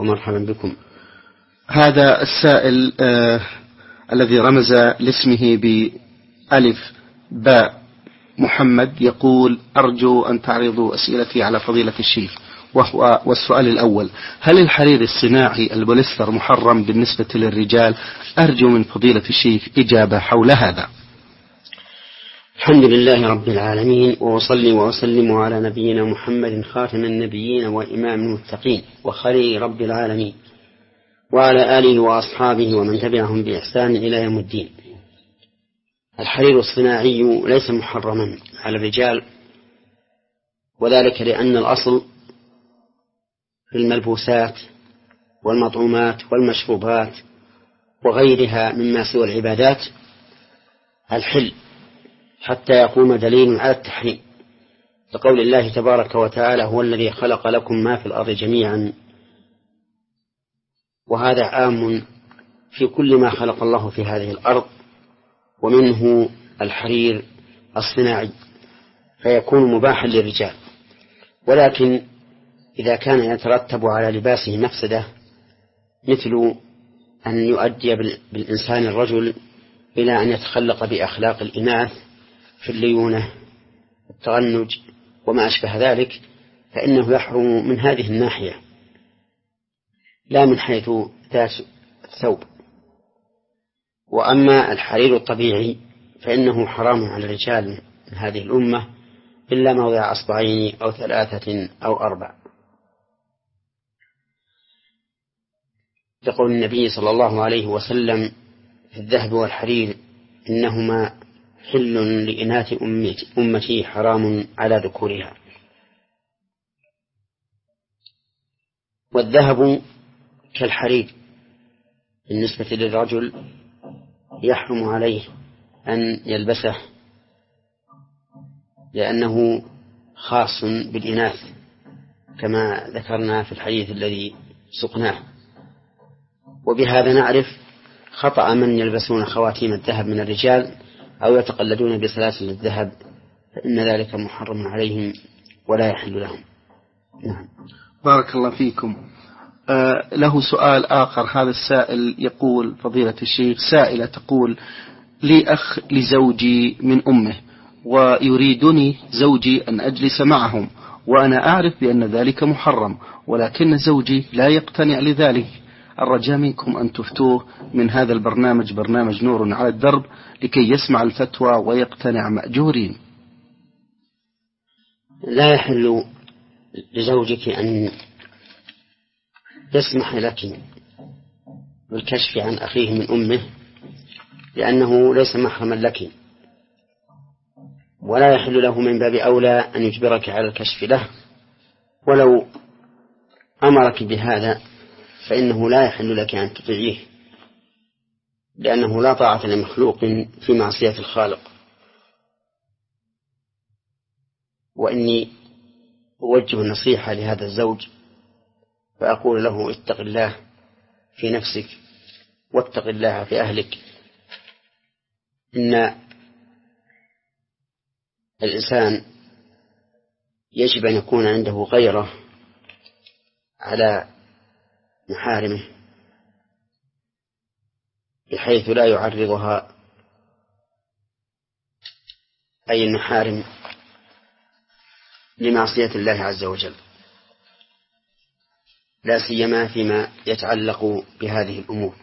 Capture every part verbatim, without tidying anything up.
ومرحبا بكم. هذا السائل آه الذي رمز لاسمه بألف باء محمد يقول: أرجو أن تعرضوا أسئلتي على فضيلة الشيخ، وهو والسؤال الأول: هل الحرير الصناعي البوليستر محرم بالنسبة للرجال؟ أرجو من فضيلة الشيخ إجابة حول هذا. الحمد لله رب العالمين، وأصلي وأسلم على نبينا محمد خاتم النبيين وإمام المتقين وخليل رب العالمين، وعلى آله وأصحابه ومن تبعهم بإحسان إلى يوم الدين. الحرير الصناعي ليس محرما على الرجال، وذلك لأن الأصل في الملبوسات والمطعومات والمشروبات وغيرها مما سوى العبادات الحل، حتى يقوم دليل على التحريم، لقول الله تبارك وتعالى: هو الذي خلق لكم ما في الأرض جميعا. وهذا عام في كل ما خلق الله في هذه الأرض، ومنه الحرير الصناعي، فيكون مباحا للرجال. ولكن إذا كان يترتب على لباسه مفسدة، مثل أن يؤدي بالإنسان الرجل إلى أن يتخلق بأخلاق الإناث في الليونة التغنج وما أشبه ذلك، فإنه يحرم من هذه الناحية، لا من حيث ذات الثوب. وأما الحرير الطبيعي فإنه حرام على الرجال من هذه الأمة إلا موضع أصبعين أو ثلاثة أو أربع، لقول النبي صلى الله عليه وسلم: في الذهب والحرير إنهما حل لإناث أمتي حرام على ذكورها. والذهب كالحرير بالنسبة للرجل يحرم عليه أن يلبسه، لأنه خاص بالإناث كما ذكرنا في الحديث الذي سقناه. وبهذا نعرف خطأ من يلبسون خواتيم الذهب من الرجال أو يتقلدون بسلاسل الذهب، فإن ذلك محرم عليهم ولا يحل لهم. نعم. بارك الله فيكم. آه له سؤال آخر. هذا السائل يقول: فضيلة الشيخ، سائلة تقول: لي أخ لزوجي من أمه، ويريدني زوجي أن أجلس معهم، وأنا أعرف بأن ذلك محرم، ولكن زوجي لا يقتنع لذلك. الرجاء منكم أن تفتوه من هذا البرنامج، برنامج نور على الدرب، لكي يسمع الفتوى ويقتنع مأجورين. لا يحل لزوجك أن يسمح لك بالكشف عن أخيه من أمه، لأنه ليس محرما لك، ولا يحل له من باب أولى أن يجبرك على الكشف له، ولو أمرك بهذا فإنه لا يحل لك أن تطيعيه، لأنه لا طاعة لمخلوق في معصية الخالق. وإني أوجه النصيحة لهذا الزوج فأقول له: اتق الله في نفسك واتق الله في أهلك. إن الإنسان يجب أن يكون عنده غيرة على محارمه، بحيث لا يعرضها، أي المحارم، لمعصية الله عز وجل، لا سيما فيما يتعلق بهذه الأمور.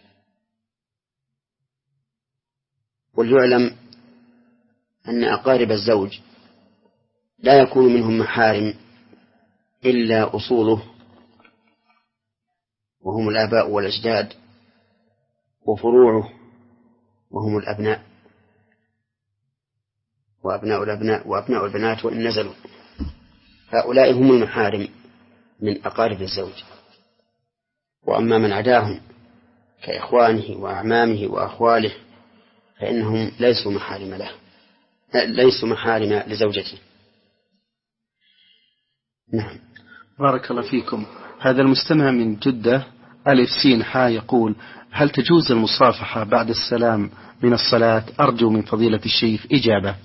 وليعلم أن أقارب الزوج لا يكون منهم محارم إلا أصوله، وهم الآباء والأجداد، وفروعه وهم الأبناء وأبناء الأبناء وأبناء البنات وإن نزلوا، هؤلاء هم المحارم من أقارب الزوج. وأما من عداهم كإخوانه وأعمامه وأخواله فإنهم ليسوا محارم له، ليسوا محارم لزوجته. نعم. بارك الله فيكم. هذا المستمع من جدة ألف سين حا يقول: هل تجوز المصافحة بعد السلام من الصلاة؟ أرجو من فضيلة الشيخ إجابة.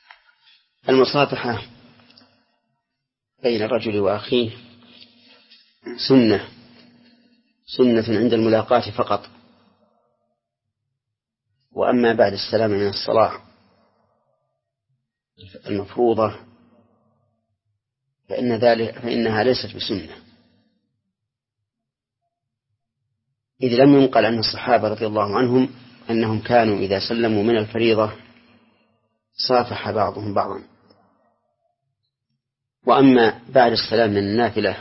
المصافحة بين الرجل وأخيه سنة سنة عند الملاقاة فقط. وأما بعد السلام من الصلاة المفروضة فإن ذلك فإنها ليست بسنة، إذ لم ينقل عن الصحابة رضي الله عنهم أنهم كانوا إذا سلموا من الفريضة صافح بعضهم بعضا. وأما بعد السلام من النافلة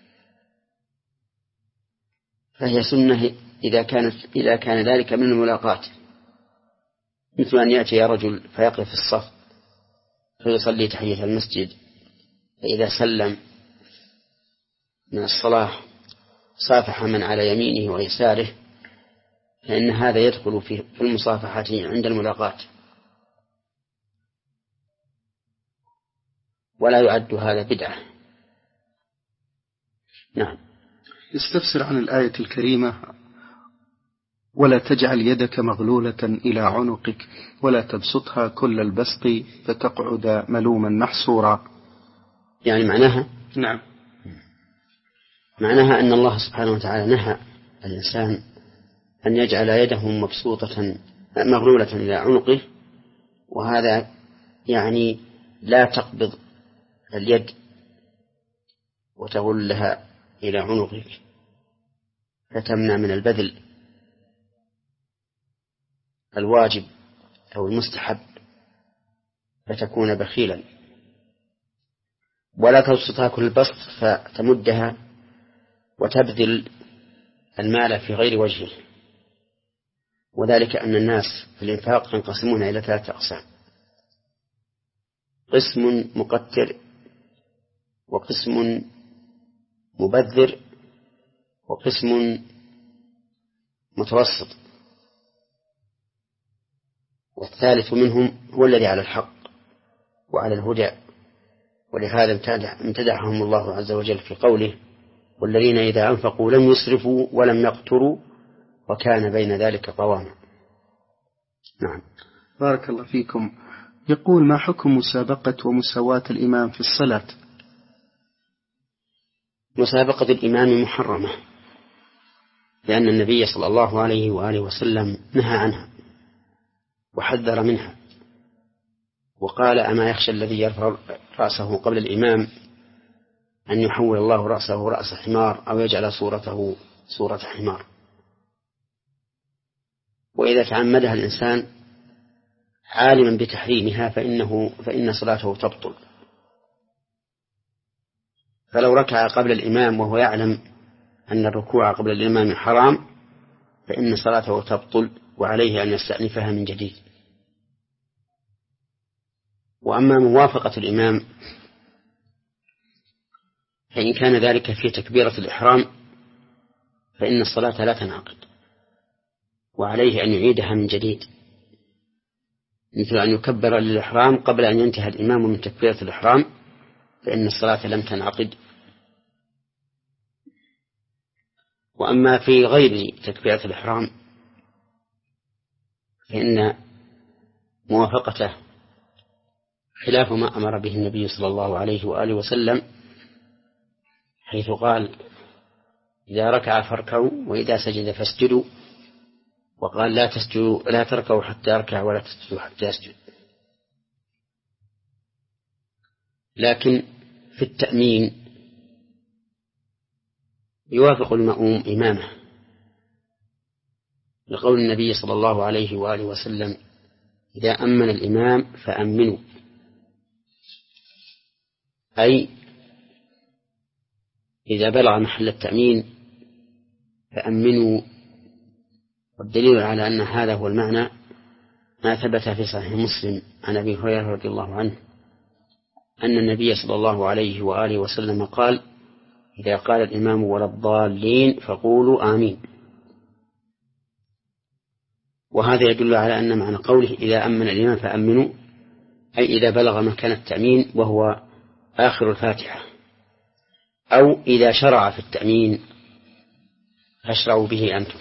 فهي سنة إذا كانت إذا كان ذلك من الملاقاة، مثل أن يأتي رجل فيقف في الصف فيصلي تحية المسجد، فإذا سلم من الصلاة صافح من على يمينه ويساره، فإن هذا يدخل في المصافحة عند الملاقاة، ولا يعد هذا بدعة. نعم. يستفسر عن الآية الكريمة: ولا تجعل يدك مغلولة إلى عنقك ولا تبسطها كل البسط فتقعد ملوما محسورا. يعني معناها نعم معناها أن الله سبحانه وتعالى نهى الإنسان أن يجعل يده مبسوطة مغلولة إلى عنقه، وهذا يعني لا تقبض اليد وتغلها إلى عنقك فتمنع من البذل الواجب أو المستحب فتكون بخيلا، ولا تبسطها كل البسط فتمدها وتبذل المال في غير وجهه. وذلك أن الناس في الإنفاق ينقسمون إلى ثلاثة أقسام: قسم مقتر، وقسم مبذر، وقسم متوسط، والثالث منهم هو الذي على الحق وعلى الهدى. ولهذا امتدحهم الله عز وجل في قوله: والذين إذا أنفقوا لم يسرفوا ولم يقتروا وكان بين ذلك قواما. نعم. بارك الله فيكم. يقول: ما حكم مسابقة ومساواة الإمام في الصلاة؟ مسابقة الإمام محرمة، لأن النبي صلى الله عليه وآله وسلم نهى عنها وحذر منها، وقال: أما يخشى الذي يرفع رأسه قبل الإمام أن يحول الله رأسه رأس حمار أو يجعل صورته صورة حمار. وإذا تعمدها الإنسان عالما بتحريمها فإنه فإن صلاته تبطل. فلو ركع قبل الإمام وهو يعلم أن الركوع قبل الإمام حرام فإن صلاته تبطل، وعليه أن يستأنفها من جديد. وأما موافقة الإمام فإن كان ذلك في تكبيرة الإحرام فإن الصلاة لا تنعقد، وعليه أن يعيدها من جديد، مثل أن يكبر للإحرام قبل أن ينتهي الإمام من تكبيرة الإحرام فإن الصلاة لم تنعقد. وأما في غير تكبيرة الإحرام فإن موافقته خلاف ما أمر به النبي صلى الله عليه وآله وسلم، حيث قال: إذا ركع فاركعوا وإذا سجد فاسجدوا، وقال: لا تسجدوا لا تركعوا حتى يركع ولا تسجدوا حتى يسجد. لكن في التأمين يوافق المأموم إمامه، لقول النبي صلى الله عليه وآله وسلم: إذا أمن الإمام فأمنوا، أي إذا بلغ محل التأمين فأمنوا. والدليل على أن هذا هو المعنى ما ثبت في صحيح مسلم عن أبي هريرة رضي الله عنه أن النبي صلى الله عليه وآله وسلم قال: إذا قال الإمام ولا الضالين فقولوا آمين. وهذا يدل على أن معنى قوله إذا أمن الإمام فأمنوا أي إذا بلغ مكان التأمين وهو آخر الفاتحة، أو إذا شرع في التأمين فاشرعوا به أنتم.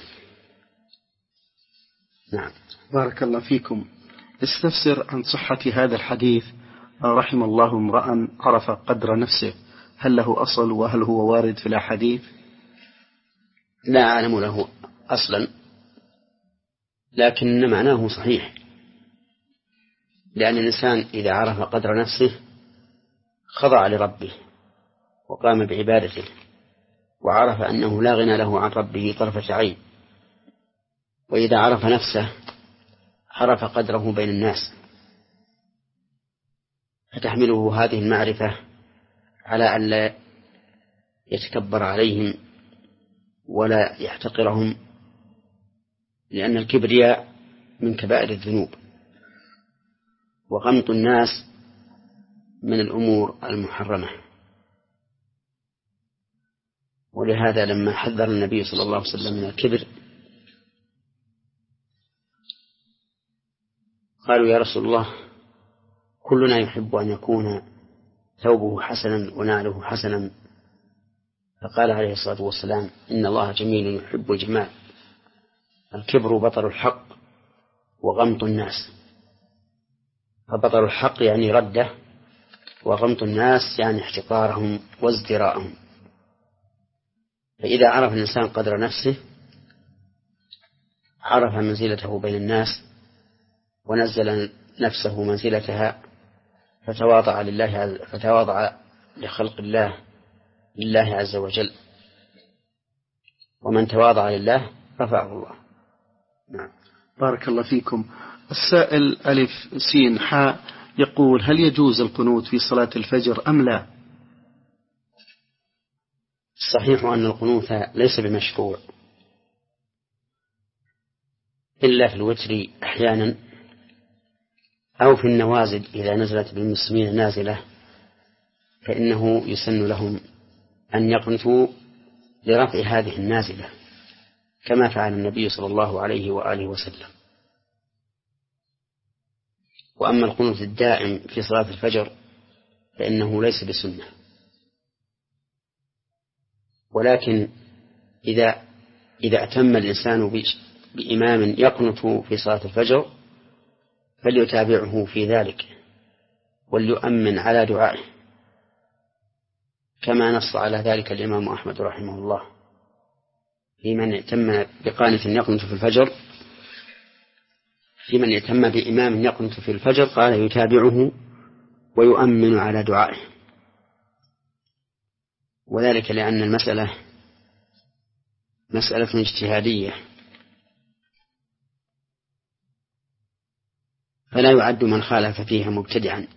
نعم. بارك الله فيكم. استفسر عن صحة هذا الحديث: رحم الله امرأ عرف قدر نفسه، هل له أصل وهل هو وارد في الأحاديث؟ لا أعلم له أصلا، لكن معناه صحيح، لأن الإنسان إذا عرف قدر نفسه خضع لربه وقام بعبادته، وعرف أنه لا غنى له عن ربه طرفة عين، وإذا عرف نفسه عرف قدره بين الناس، فتحمله هذه المعرفة على أن لا يتكبر عليهم ولا يحتقرهم، لأن الكبرياء من كبائر الذنوب، وغمط الناس من الأمور المحرمة. ولهذا لما حذر النبي صلى الله عليه وسلم من الكبر قالوا يا رسول الله كلنا يحب أن يكون ثوبه حسنا ونعله حسنا، فقال عليه الصلاة والسلام إن الله جميل يحب الجمال، الكبر بطر الحق وغمط الناس، فبطر الحق يعني رده، وغمط الناس يعني احتقارهم وازدراءهم. فإذا عرف الإنسان قدر نفسه عرف منزلته بين الناس ونزل نفسه منزلتها، فتواضع لله فتواضع لخلق الله لله عز وجل، ومن تواضع لله رفعه الله. نعم. بارك الله فيكم. السائل ألف سين حاء يقول هل يجوز القنوت في صلاة الفجر أم لا؟ الصحيح أن القنوت ليس بمشروع إلا في الوتر أحيانا، أو في النوازل إذا نزلت بالمسلمين نازلة فإنه يسن لهم أن يقنتوا لرفع هذه النازلة كما فعل النبي صلى الله عليه وآله وسلم. وأما القنوت الدائم في صلاة الفجر فإنه ليس بسنة، ولكن إذا إذا أتم الإنسان بإمام يقنت في صلاة الفجر فليتابعه في ذلك وليؤمن على دعائه، كما نص على ذلك الإمام أحمد رحمه الله في من يتم بقانت يقنت في الفجر، في من يتم بإمام يقنت في الفجر قال يتابعه ويؤمن على دعائه، وذلك لأن المسألة مسألة اجتهادية، فلا يعد من خالف فيها مبتدعا،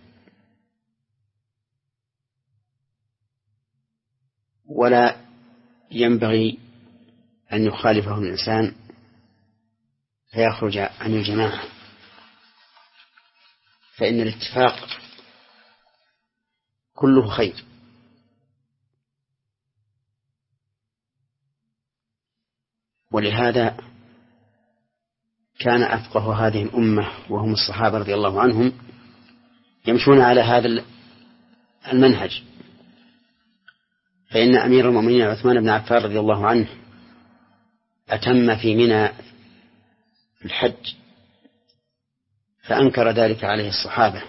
ولا ينبغي أن يخالفه الإنسان فيخرج عن الجماعة، فإن الاتفاق كله خير. ولهذا كان أفقه هذه الأمة وهم الصحابة رضي الله عنهم يمشون على هذا المنهج، فإن أمير المؤمنين عثمان بن عفان رضي الله عنه أتم في منى الحج فأنكر ذلك عليه الصحابة،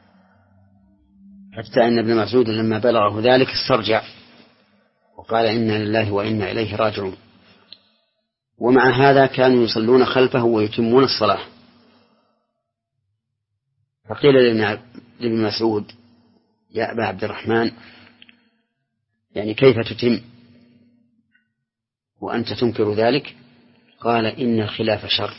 حتى أن ابن مسعود لما بلغه ذلك استرجع وقال إنا لله وإنا إليه راجعون. ومع هذا كانوا يصلون خلفه ويتمون الصلاة، فقيل لابن مسعود يا أبا عبد الرحمن يعني كيف تتم وأنت تنكر ذلك؟ قال إن الخلاف شر،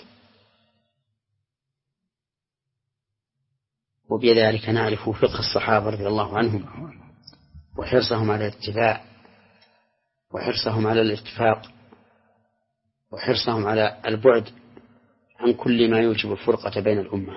وبذلك نعرف فقه الصحابة رضي الله عنهم وحرصهم على الاتباع وحرصهم على الاتفاق وحرصهم على البعد عن كل ما يوجب الفرقة بين الأمة.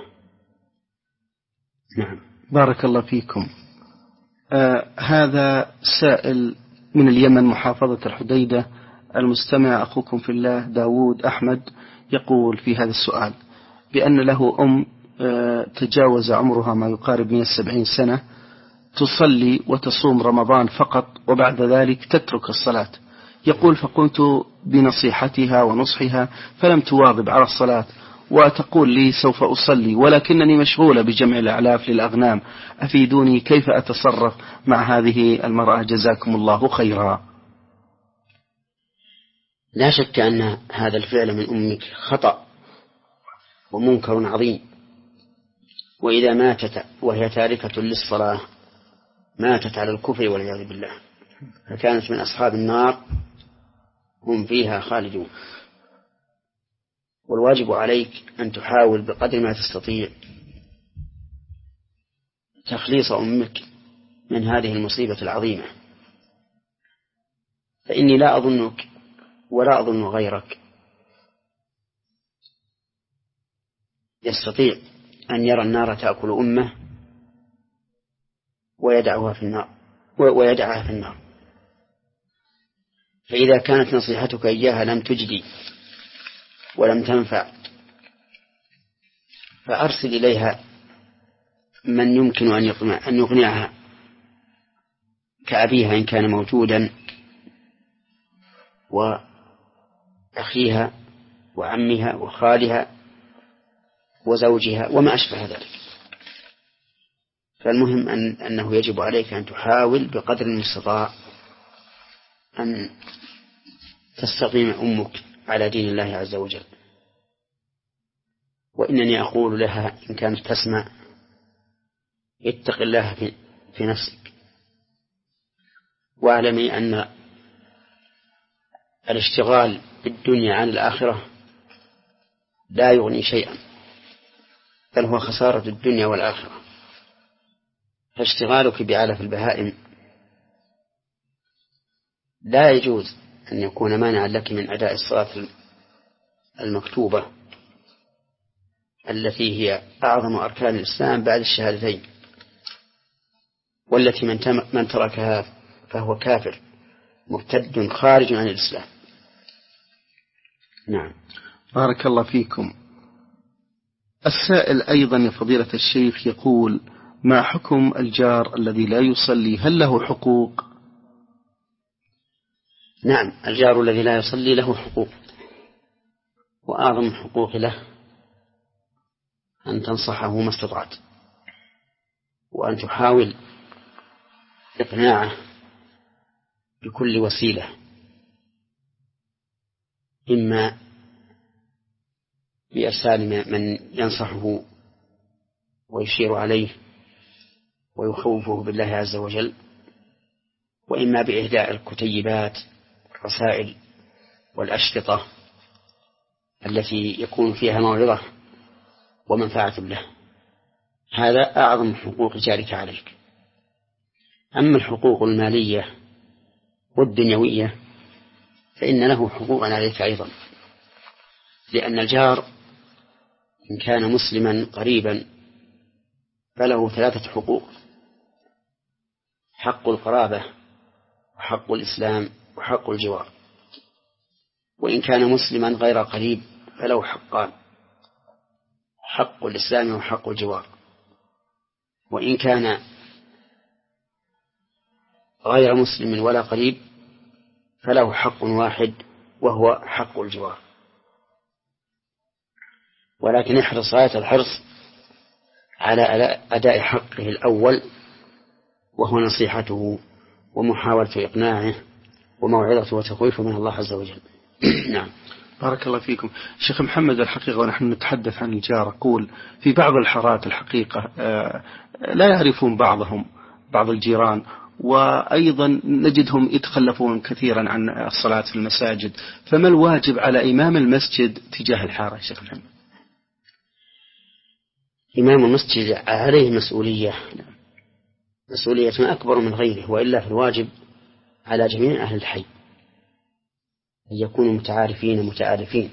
نعم. بارك الله فيكم. آه هذا سائل من اليمن محافظة الحديدة، المستمع أخوكم في الله داود أحمد يقول في هذا السؤال بأن له أم آه تجاوز عمرها ما يقارب من السبعين سنة، تصلي وتصوم رمضان فقط وبعد ذلك تترك الصلاة. يقول فقمت بنصيحتها ونصحها فلم تواظب على الصلاة، وتقول لي سوف أصلي ولكنني مشغولة بجمع الأعلاف للأغنام، أفيدوني كيف أتصرف مع هذه المرأة جزاكم الله خيرا. لا شك أن هذا الفعل من أمك خطأ ومنكر عظيم، وإذا ماتت وهي تاركة للصلاة ماتت على الكفر والعياذ بالله، فكانت من أصحاب النار هم فيها خالدون. والواجب عليك أن تحاول بقدر ما تستطيع تخليص أمك من هذه المصيبة العظيمة، فإني لا أظنك ولا أظن غيرك يستطيع أن يرى النار تأكل أمه ويدعها في النار ويدعها في النار. فإذا كانت نصيحتك إياها لم تجدي ولم تنفع فأرسل إليها من يمكن أن يقنع أن يقنعها كأبيها إن كان موجودا، وأخيها وعمها وخالها وزوجها وما أشبه ذلك. فالمهم أن أنه يجب عليك أن تحاول بقدر المستطاع أن تستقيم أمك على دين الله عز وجل. وإنني أقول لها إن كانت تسمع اتق الله في, في نفسك، واعلمي أن الاشتغال بالدنيا عن الآخرة لا يغني شيئا، بل هو خسارة الدنيا والآخرة. فاشتغالك بعلف البهائم لا يجوز أن يكون مانعا لك من أداء الصلاة المكتوبة التي هي أعظم أركان الإسلام بعد الشهادتين، والتي من, من تركها فهو كافر مرتد خارج عن الإسلام. نعم. بارك الله فيكم. السائل أيضا يا فضيلة الشيخ يقول: ما حكم الجار الذي لا يصلي، هل له حقوق؟ نعم، الجار الذي لا يصلي له حقوق، وأعظم الحقوق له أن تنصحه ما استطعت، وأن تحاول إقناعه بكل وسيلة، إما بإرسال من ينصحه ويشير عليه ويخوفه بالله عز وجل، وإما بإهداء الكتيبات والرسائل والأشرطة التي يكون فيها موعظة ومنفعة له. هذا أعظم حقوق جارك عليك. أما الحقوق المالية والدنيوية فإن له حقوقا عليك أيضا، لأن الجار إن كان مسلما قريبا فله ثلاثة حقوق: حق القرابة وحق الإسلام وحق الجوار. وإن كان مسلما غير قريب فله حقان: حق الإسلام وحق الجوار. وإن كان غير مسلم ولا قريب فله حق واحد وهو حق الجوار. ولكن احرص غاية الحرص على أداء حقه الأول، وهو نصيحته ومحاولة إقناعه وموعظته وتخويفه من الله عز وجل. نعم. بارك الله فيكم. شيخ محمد، الحقيقة ونحن نتحدث عن الجار أقول في بعض الحارات الحقيقة لا يعرفون بعضهم بعض الجيران، وأيضا نجدهم يتخلفون كثيرا عن الصلاة في المساجد، فما الواجب على إمام المسجد تجاه الحارة شيخ محمد؟ إمام المسجد عليه مسؤولية مسؤولية أكبر من غيره، وإلا في الواجب على جميع أهل الحي أن يكونوا متعارفين متآلفين.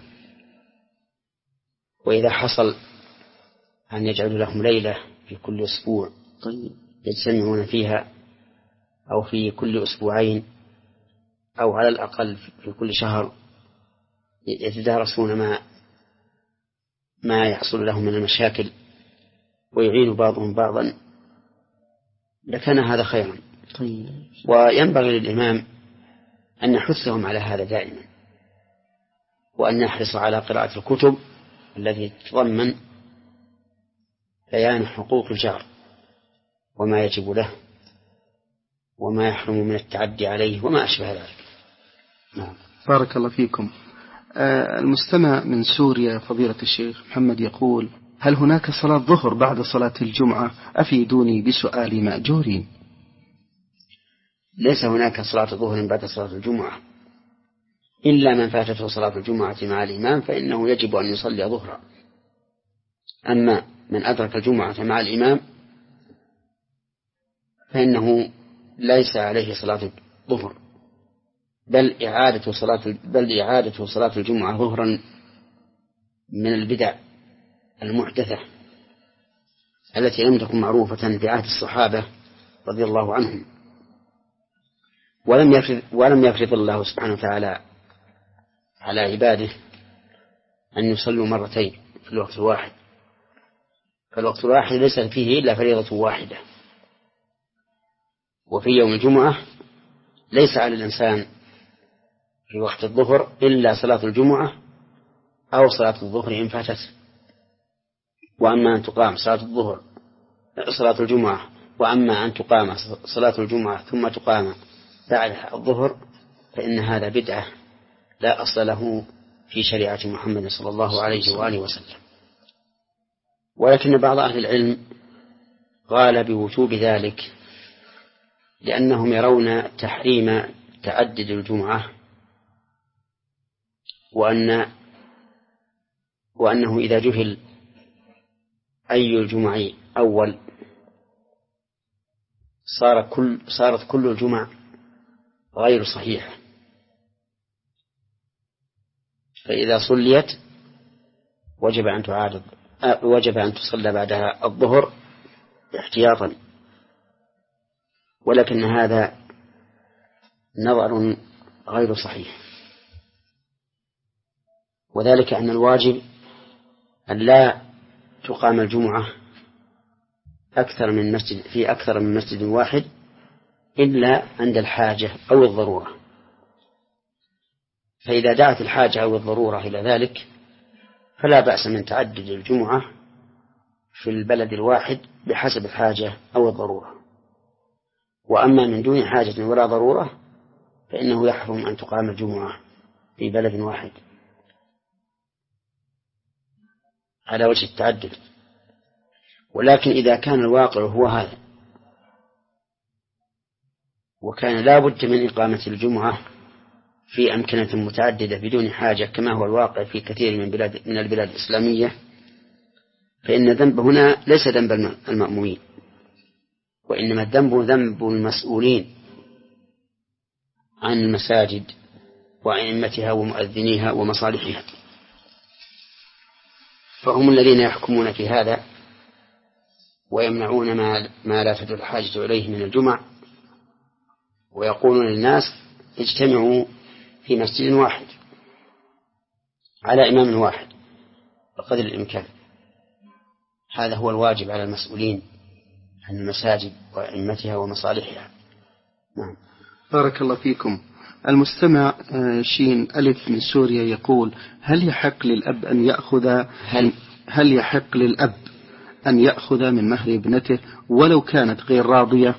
وإذا حصل أن يجعلوا لهم ليلة في كل أسبوع يجتمعون فيها، أو في كل أسبوعين، أو على الأقل في كل شهر يتدارسون ما ما يحصل لهم من المشاكل ويعين بعضهم بعضا، لكان هذا خيرا. وينبغي للإمام أن يحثهم على هذا دائما، وأن يحرص على قراءة الكتب التي تتضمن بيان حقوق الجار وما يجب له وما يحرم من التعدي عليه وما أشبه ذلك. نعم. بارك الله فيكم. آه المستمع من سوريا فضيلة الشيخ محمد يقول: هل هناك صلاة ظهر بعد صلاة الجمعة؟ أفيدوني بسؤالي مأجورين. ليس هناك صلاة ظهر بعد صلاة الجمعة، إلا من فاتته صلاة الجمعة مع الإمام فإنه يجب أن يصلي ظهرا. أما من أدرك الجمعة مع الإمام فإنه ليس عليه صلاة الظهر، بل إعادة صلاة بل إعادة صلاة الجمعة ظهرا من البدع المحدثة التي لم تكن معروفة في عهد الصحابة رضي الله عنهم. ولم يفرض ولم يفرض الله سبحانه وتعالى على عباده أن يصلوا مرتين في الوقت الواحد، فالوقت الواحد ليس فيه إلا فريضة واحدة. وفي يوم الجمعة ليس على الإنسان في وقت الظهر إلا صلاة الجمعة أو صلاة الظهر إن فاتت. وأما أن تقام صلاة الظهر صلاة الجمعة وأما أن تقام صلاة الجمعة ثم تقام بعد الظهر فإن هذا بدعة لا أصل له في شريعة محمد صلى الله عليه وآله وسلم. ولكن بعض أهل العلم قال بوجوب ذلك لأنهم يرون تحريم تعدد الجمعة، وأن وأنه إذا جهل أي الجمع أول صار كل صارت كل الجمع غير صحيحة، فإذا صليت وجب أن تعاد وجب أن تصلى بعدها الظهر احتياطا. ولكن هذا نظر غير صحيح، وذلك أن الواجب أن لا تقام الجمعة أكثر من مسجد في أكثر من مسجد واحد إلا عند الحاجة أو الضرورة. فإذا دعت الحاجة أو الضرورة إلى ذلك فلا بأس من تعدد الجمعة في البلد الواحد بحسب الحاجة أو الضرورة. وأما من دون حاجة ولا ضرورة فإنه يحرم أن تقام الجمعة في بلد واحد على وجه التعدد. ولكن إذا كان الواقع هو هذا وكان لا بد من إقامة الجمعة في أمكنة متعددة بدون حاجة كما هو الواقع في كثير من بلاد من البلاد الإسلامية، فإن الذنب هنا ليس ذنب المأمومين، وإنما الذنب ذنب المسؤولين عن المساجد وأئمتها ومؤذنيها ومصالحها، فهم الذين يحكمون في هذا ويمنعون ما, ما لا تدل الحاجة إليه من الجمع، ويقولون للناس اجتمعوا في مسجد واحد على إمام واحد بقدر الإمكان. هذا هو الواجب على المسؤولين عن المساجد وأئمتها ومصالحها. نعم. بارك الله فيكم. المستمع شين ألف من سوريا يقول: هل يحق للأب أن يأخذ هل, هل يحق للأب أن يأخذ من مهر ابنته ولو كانت غير راضية؟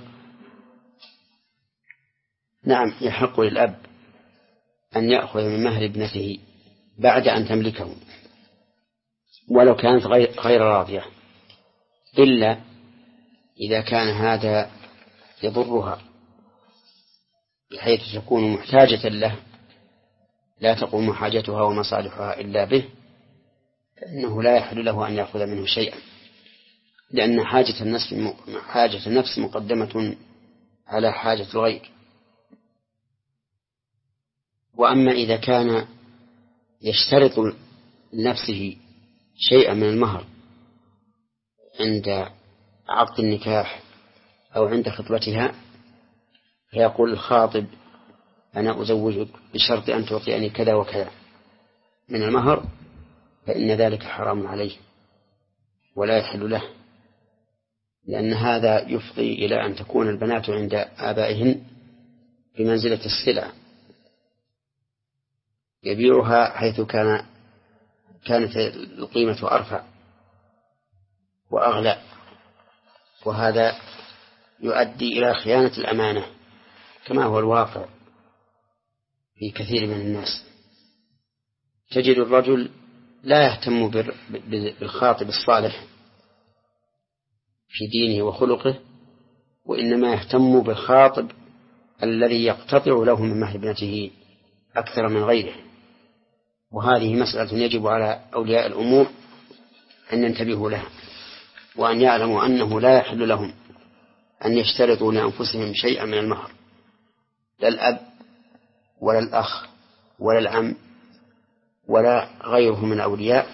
نعم، يحق للأب أن يأخذ من مهر ابنته بعد أن تملكه ولو كانت غير راضية، إلا إذا كان هذا يضرها بحيث تكون محتاجة له لا تقوم حاجتها ومصالحها إلا به، فإنه لا يحل له أن يأخذ منه شيئا، لأن حاجة النفس حاجة النفس مقدمة على حاجة الغير. وأما إذا كان يشترط لنفسه شيئا من المهر عند عقد النكاح أو عند خطبتها فيقول الخاطب: أنا أزوجك بشرط أن تعطيني كذا وكذا من المهر، فإن ذلك حرام عليه ولا يحل له، لأن هذا يفضي إلى أن تكون البنات عند آبائهن بمنزلة السلع يبيعها حيث كان كانت القيمة أرفع وأغلى، وهذا يؤدي إلى خيانة الأمانة كما هو الواقع في كثير من الناس. تجد الرجل لا يهتم بالخاطب الصالح في دينه وخلقه، وإنما يهتم بالخاطب الذي يقتطع له من مهر ابنته أكثر من غيره. وهذه مسألة يجب على أولياء الأمور أن ينتبهوا لها، وأن يعلموا أنه لا يحل لهم أن يشترطوا لأنفسهم شيئا من المهر، لا الأب ولا الأخ ولا العم ولا غيره من الأولياء.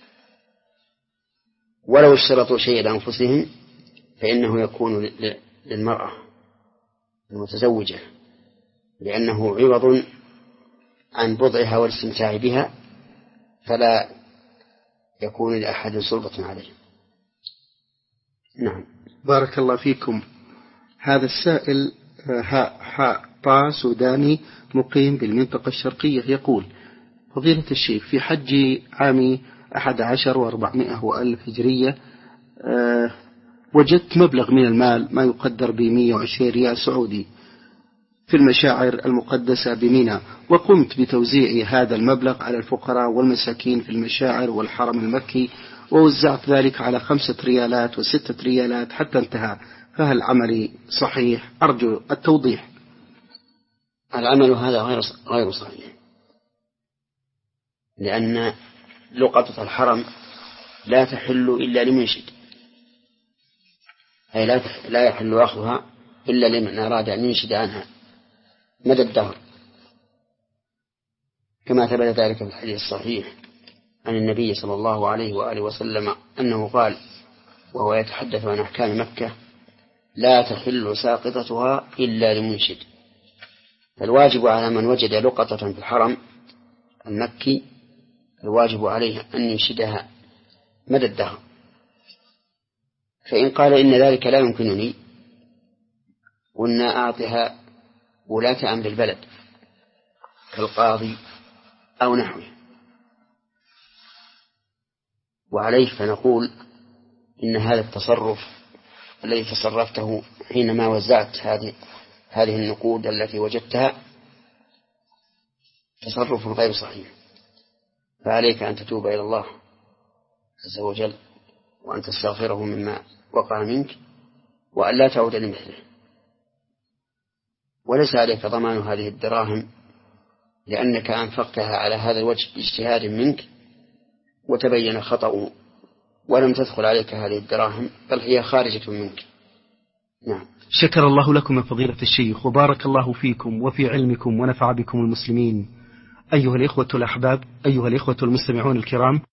ولو اشترطوا شيئا لأنفسهم فإنه يكون للمرأة المتزوجة، لأنه عوض عن بضعها والاستمتاع بها، فلا يكون لأحد سلطة عليه. نعم. بارك الله فيكم. هذا السائل هاء حاء طا سوداني مقيم بالمنطقة الشرقية يقول: فضيلة الشيخ، في حج عام أحد عشر وأربعمائة وألف هجرية أه وجدت مبلغ من المال ما يقدر بمئة وعشرين ريال سعودي في المشاعر المقدسة بميناء، وقمت بتوزيع هذا المبلغ على الفقراء والمساكين في المشاعر والحرم المكي، ووزعت ذلك على خمسة ريالات وستة ريالات حتى انتهى، فهل عملي صحيح؟ أرجو التوضيح. العمل هذا غير غير صحيح، لأن لقطة الحرم لا تحل إلا لمنشد، أي لا لا يحل أخذها إلا لمن أراد أن ينشد عنها مدى الدهر، كما ثبت ذلك في الحديث الصحيح عن النبي صلى الله عليه وآله وسلم أنه قال وهو يتحدث عن أحكام مكة: لا تحل ساقطتها إلا لمنشد. فالواجب على من وجد لقطة في الحرم المكي الواجب عليه أن ينشدها مدى الدهر. فإن قال إن ذلك لا يمكنني، قلنا أعطها ولاة أمر البلد كالقاضي أو نحوه، وعليه فنقول إن هذا التصرف الذي تصرفته حينما وزعت هذه هذه النقود التي وجدتها تصرف غير صحيح، فعليك أن تتوب إلى الله عز وجل وأن تستغفره مما وقع منك وأن لا تعود لمثله. وليس عليك ضمان هذه الدراهم لأنك أنفقتها على هذا الوجه باجتهاد منك وتبين خطأ، ولم تدخل عليك هذه الدراهم بل هي خارجة منك. نعم. شكر الله لكم يا فضيلة الشيخ، وبارك الله فيكم وفي علمكم ونفع بكم المسلمين. أيها الإخوة الأحباب، أيها الإخوة المستمعون الكرام،